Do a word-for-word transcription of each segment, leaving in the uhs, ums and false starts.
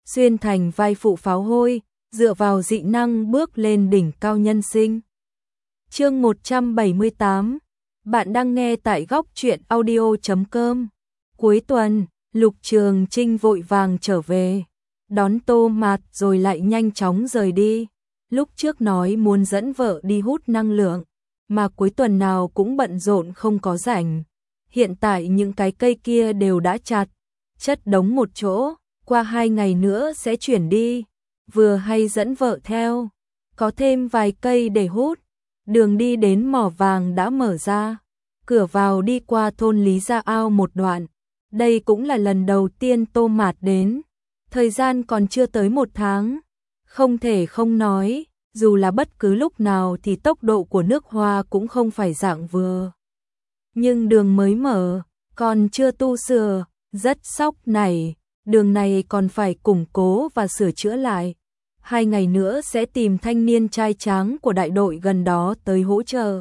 xuyên thành vai phụ pháo hôi, dựa vào dị năng bước lên đỉnh cao nhân sinh. Chương một trăm bảy mươi tám. Bạn đang nghe tại góc truyện audio chấm com. Cuối tuần, Lục Trường Chinh vội vàng trở về, đón Tô Mạt rồi lại nhanh chóng rời đi. Lúc trước nói muốn dẫn vợ đi hút năng lượng, mà cuối tuần nào cũng bận rộn không có rảnh. Hiện tại những cái cây kia đều đã chặt, chất đống một chỗ, qua hai ngày nữa sẽ chuyển đi. Vừa hay dẫn vợ theo, có thêm vài cây để hút. Đường đi đến mỏ vàng đã mở ra, cửa vào đi qua thôn Lý Gia Ao một đoạn. Đây cũng là lần đầu tiên Tô Mạt đến, thời gian còn chưa tới một tháng. Không thể không nói, dù là bất cứ lúc nào thì tốc độ của nước Hoa cũng không phải dạng vừa. Nhưng đường mới mở, còn chưa tu sửa, rất sóc này, đường này còn phải củng cố và sửa chữa lại. Hai ngày nữa sẽ tìm thanh niên trai tráng của đại đội gần đó tới hỗ trợ.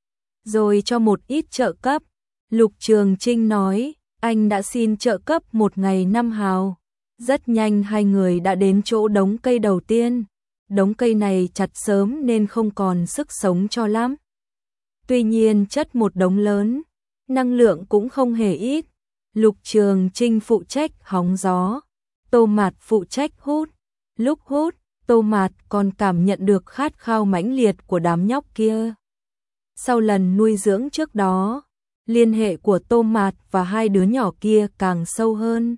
Rồi cho một ít trợ cấp. Lục Trường Chinh nói, anh đã xin trợ cấp một ngày năm hào. Rất nhanh hai người đã đến chỗ đống cây đầu tiên. Đống cây này chặt sớm nên không còn sức sống cho lắm. Tuy nhiên chất một đống lớn, năng lượng cũng không hề ít. Lục Trường Chinh phụ trách hóng gió, Tô Mạt phụ trách hút. Lúc hút, Tô Mạt còn cảm nhận được khát khao mãnh liệt của đám nhóc kia. Sau lần nuôi dưỡng trước đó, liên hệ của Tô Mạt và hai đứa nhỏ kia càng sâu hơn.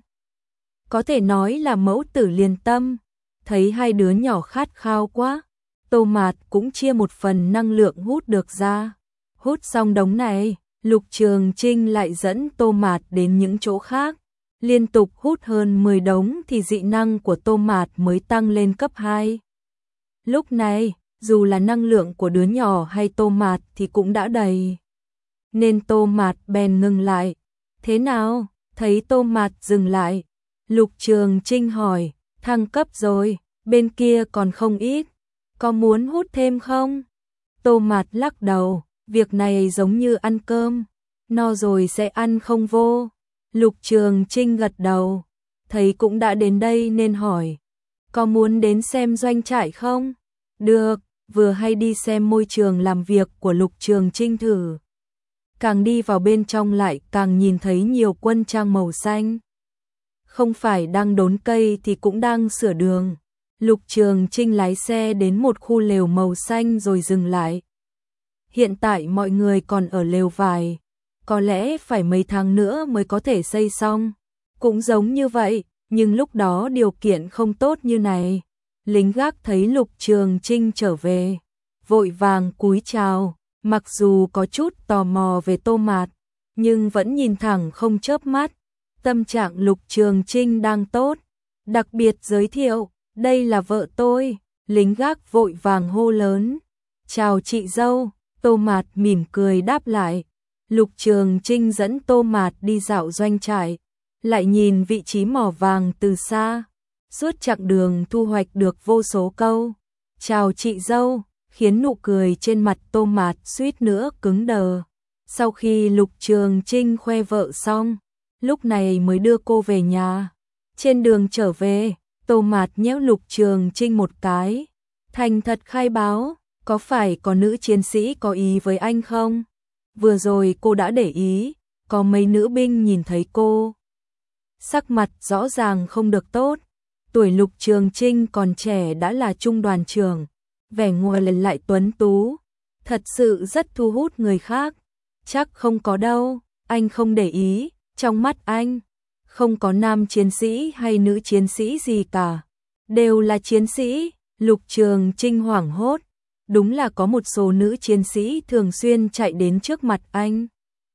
Có thể nói là mẫu tử liền tâm. Thấy hai đứa nhỏ khát khao quá, Tô Mạt cũng chia một phần năng lượng hút được ra. Hút xong đống này, Lục Trường Chinh lại dẫn Tô Mạt đến những chỗ khác. Liên tục hút hơn mười đống thì dị năng của Tô Mạt mới tăng lên cấp hai. Lúc này, dù là năng lượng của đứa nhỏ hay Tô Mạt thì cũng đã đầy. Nên Tô Mạt bèn ngừng lại. Thế nào? Thấy Tô Mạt dừng lại, Lục Trường Chinh hỏi, thăng cấp rồi, bên kia còn không ít. Có muốn hút thêm không? Tô Mạt lắc đầu, việc này giống như ăn cơm, no rồi sẽ ăn không vô. Lục Trường Chinh gật đầu, thấy cũng đã đến đây nên hỏi, có muốn đến xem doanh trại không? Được, vừa hay đi xem môi trường làm việc của Lục Trường Chinh thử. Càng đi vào bên trong lại càng nhìn thấy nhiều quân trang màu xanh. Không phải đang đốn cây thì cũng đang sửa đường. Lục Trường Chinh lái xe đến một khu lều màu xanh rồi dừng lại. Hiện tại mọi người còn ở lều vải, có lẽ phải mấy tháng nữa mới có thể xây xong. Cũng giống như vậy, nhưng lúc đó điều kiện không tốt như này. Lính gác thấy Lục Trường Chinh trở về, vội vàng cúi chào, mặc dù có chút tò mò về Tô Mạt, nhưng vẫn nhìn thẳng không chớp mắt. Tâm trạng Lục Trường Chinh đang tốt, đặc biệt giới thiệu, đây là vợ tôi. Lính gác vội vàng hô lớn, chào chị dâu. Tô Mạt mỉm cười đáp lại. Lục Trường Chinh dẫn Tô Mạt đi dạo doanh trại, lại nhìn vị trí mỏ vàng từ xa. Suốt chặng đường thu hoạch được vô số câu chào chị dâu, khiến nụ cười trên mặt Tô Mạt suýt nữa cứng đờ. Sau khi Lục Trường Chinh khoe vợ xong, lúc này mới đưa cô về nhà. Trên đường trở về, Tô Mạt nhéo Lục Trường Chinh một cái, thành thật khai báo, có phải có nữ chiến sĩ có ý với anh không? Vừa rồi cô đã để ý, có mấy nữ binh nhìn thấy cô. Sắc mặt rõ ràng không được tốt. Tuổi Lục Trường Chinh còn trẻ đã là trung đoàn trưởng, vẻ ngoài lần lại tuấn tú, thật sự rất thu hút người khác. Chắc không có đâu, anh không để ý, trong mắt anh không có nam chiến sĩ hay nữ chiến sĩ gì cả, đều là chiến sĩ. Lục Trường Chinh hoảng hốt, đúng là có một số nữ chiến sĩ thường xuyên chạy đến trước mặt anh,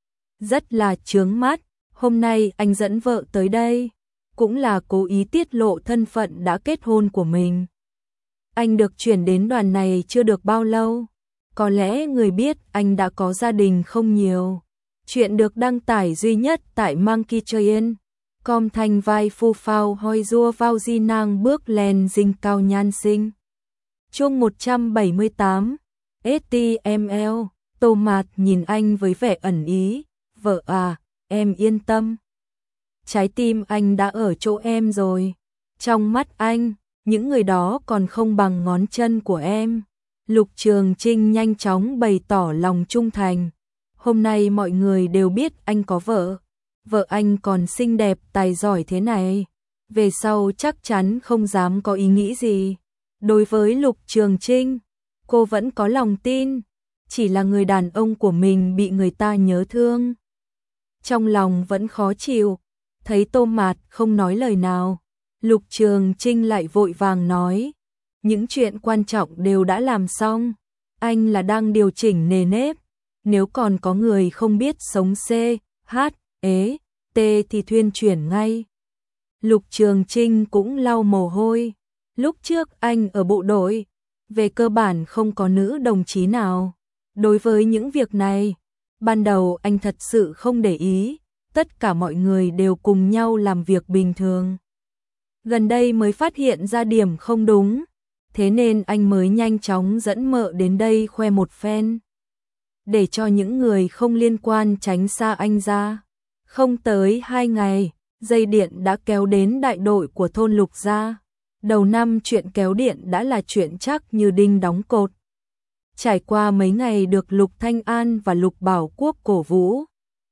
rất là chướng mắt. Hôm nay anh dẫn vợ tới đây, cũng là cố ý tiết lộ thân phận đã kết hôn của mình. Anh được chuyển đến đoàn này chưa được bao lâu, có lẽ người biết anh đã có gia đình không nhiều. Chuyện được đăng tải duy nhất tại Monkey Train. Com thành vai phu phao hoi rua vào di nàng bước lên dinh cao nhan sinh. Chương một trăm bảy mươi tám. ét tê em lờ. Tô Mạt nhìn anh với vẻ ẩn ý. Vợ à, em yên tâm. Trái tim anh đã ở chỗ em rồi. Trong mắt anh, những người đó còn không bằng ngón chân của em. Lục Trường Trinh nhanh chóng bày tỏ lòng trung thành. Hôm nay mọi người đều biết anh có vợ. Vợ anh còn xinh đẹp tài giỏi thế này. Về sau chắc chắn không dám có ý nghĩ gì. Đối với Lục Trường Trinh, cô vẫn có lòng tin. Chỉ là người đàn ông của mình bị người ta nhớ thương. Trong lòng vẫn khó chịu. Thấy Tô Mạt không nói lời nào, Lục Trường Trinh lại vội vàng nói. Những chuyện quan trọng đều đã làm xong. Anh là đang điều chỉnh nề nếp. Nếu còn có người không biết sống C, H, E, T thì thuyên chuyển ngay. Lục Trường Trinh cũng lau mồ hôi. Lúc trước anh ở bộ đội, về cơ bản không có nữ đồng chí nào. Đối với những việc này, ban đầu anh thật sự không để ý. Tất cả mọi người đều cùng nhau làm việc bình thường. Gần đây mới phát hiện ra điểm không đúng. Thế nên anh mới nhanh chóng dẫn mợ đến đây khoe một phen. Để cho những người không liên quan tránh xa anh ra. Không tới hai ngày, dây điện đã kéo đến đại đội của thôn Lục gia. Đầu năm chuyện kéo điện đã là chuyện chắc như đinh đóng cột. Trải qua mấy ngày được Lục Thanh An và Lục Bảo Quốc cổ vũ.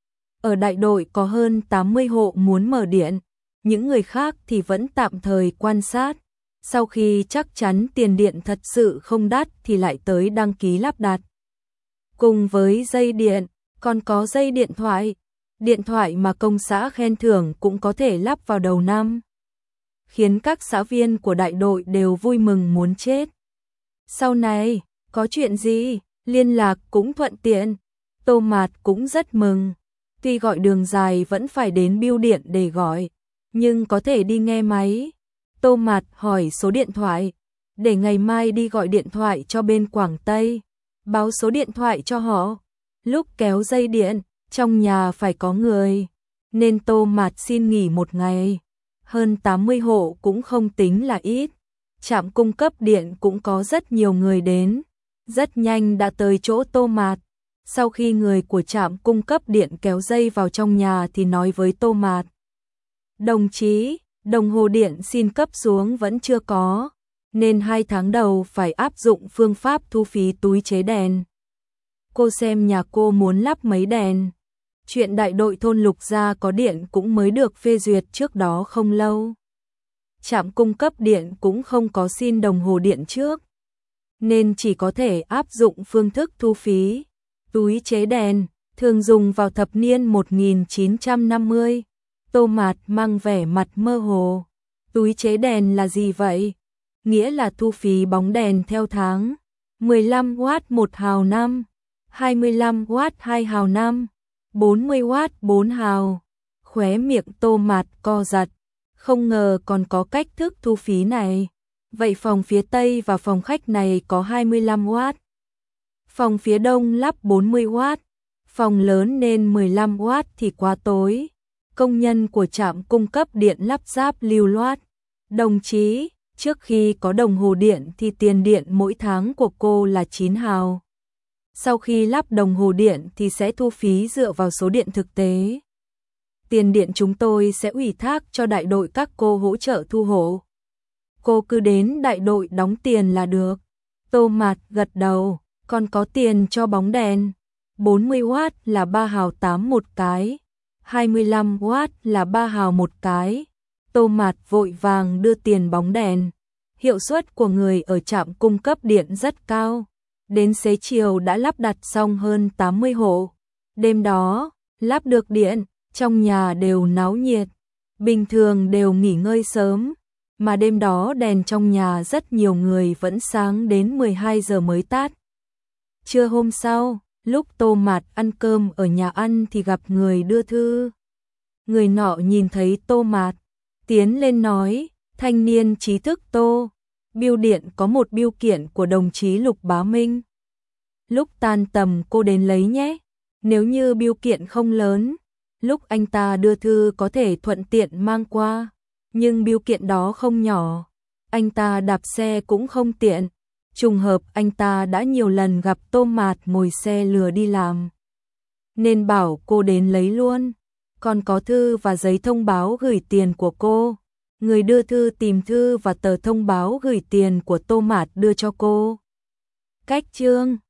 Ở đại đội có hơn tám mươi hộ muốn mở điện. Những người khác thì vẫn tạm thời quan sát. Sau khi chắc chắn tiền điện thật sự không đắt thì lại tới đăng ký lắp đặt. Cùng với dây điện, còn có dây điện thoại. Điện thoại mà công xã khen thưởng cũng có thể lắp vào đầu năm. Khiến các xã viên của đại đội đều vui mừng muốn chết. Sau này, có chuyện gì, liên lạc cũng thuận tiện. Tô Mạt cũng rất mừng. Tuy gọi đường dài vẫn phải đến bưu điện để gọi, nhưng có thể đi nghe máy. Tô Mạt hỏi số điện thoại, để ngày mai đi gọi điện thoại cho bên Quảng Tây, báo số điện thoại cho họ. Lúc kéo dây điện, trong nhà phải có người, nên Tô Mạt xin nghỉ một ngày. Hơn tám mươi hộ cũng không tính là ít. Trạm cung cấp điện cũng có rất nhiều người đến. Rất nhanh đã tới chỗ Tô Mạt. Sau khi người của trạm cung cấp điện kéo dây vào trong nhà thì nói với Tô Mạt. Đồng chí, đồng hồ điện xin cấp xuống vẫn chưa có, nên hai tháng đầu phải áp dụng phương pháp thu phí túi chế đèn. Cô xem nhà cô muốn lắp mấy đèn. Chuyện đại đội thôn Lục gia có điện cũng mới được phê duyệt trước đó không lâu. Trạm cung cấp điện cũng không có xin đồng hồ điện trước, nên chỉ có thể áp dụng phương thức thu phí. Túi chế đèn, thường dùng vào thập niên một nghìn chín trăm năm mươi. Tô Mạt mang vẻ mặt mơ hồ. Túi chế đèn là gì vậy? Nghĩa là thu phí bóng đèn theo tháng. mười lăm oát một hào năm, hai mươi lăm oát hai hào năm, bốn mươi oát bốn hào. Khóe miệng Tô Mạt co giật. Không ngờ còn có cách thức thu phí này. Vậy phòng phía Tây và phòng khách này có hai mươi lăm oát. Phòng phía Đông lắp bốn mươi oát. Phòng lớn nên mười lăm oát thì quá tối. Công nhân của trạm cung cấp điện lắp ráp lưu loát. Đồng chí, trước khi có đồng hồ điện thì tiền điện mỗi tháng của cô là chín hào. Sau khi lắp đồng hồ điện thì sẽ thu phí dựa vào số điện thực tế. Tiền điện chúng tôi sẽ ủy thác cho đại đội các cô hỗ trợ thu hộ. Cô cứ đến đại đội đóng tiền là được. Tô Mạt gật đầu, còn có tiền cho bóng đèn. bốn mươi oát là ba hào tám một cái, hai mươi lăm oát là ba hào một cái. Tô Mạt vội vàng đưa tiền bóng đèn. Hiệu suất của người ở trạm cung cấp điện rất cao. Đến xế chiều đã lắp đặt xong hơn tám mươi hộ. Đêm đó, lắp được điện, trong nhà đều náo nhiệt. Bình thường đều nghỉ ngơi sớm, mà đêm đó đèn trong nhà rất nhiều người vẫn sáng đến mười hai giờ mới tắt. Trưa hôm sau, lúc Tô Mạt ăn cơm ở nhà ăn thì gặp người đưa thư. Người nọ nhìn thấy Tô Mạt, tiến lên nói, thanh niên trí thức Tô, bưu điện có một bưu kiện của đồng chí Lục Bá Minh. Lúc tan tầm cô đến lấy nhé, nếu như bưu kiện không lớn, lúc anh ta đưa thư có thể thuận tiện mang qua, nhưng bưu kiện đó không nhỏ, anh ta đạp xe cũng không tiện. Trùng hợp anh ta đã nhiều lần gặp Tô Mạt ngồi xe lừa đi làm, nên bảo cô đến lấy luôn. Còn có thư và giấy thông báo gửi tiền của cô. Người đưa thư tìm thư và tờ thông báo gửi tiền của Tô Mạt đưa cho cô. Cách chương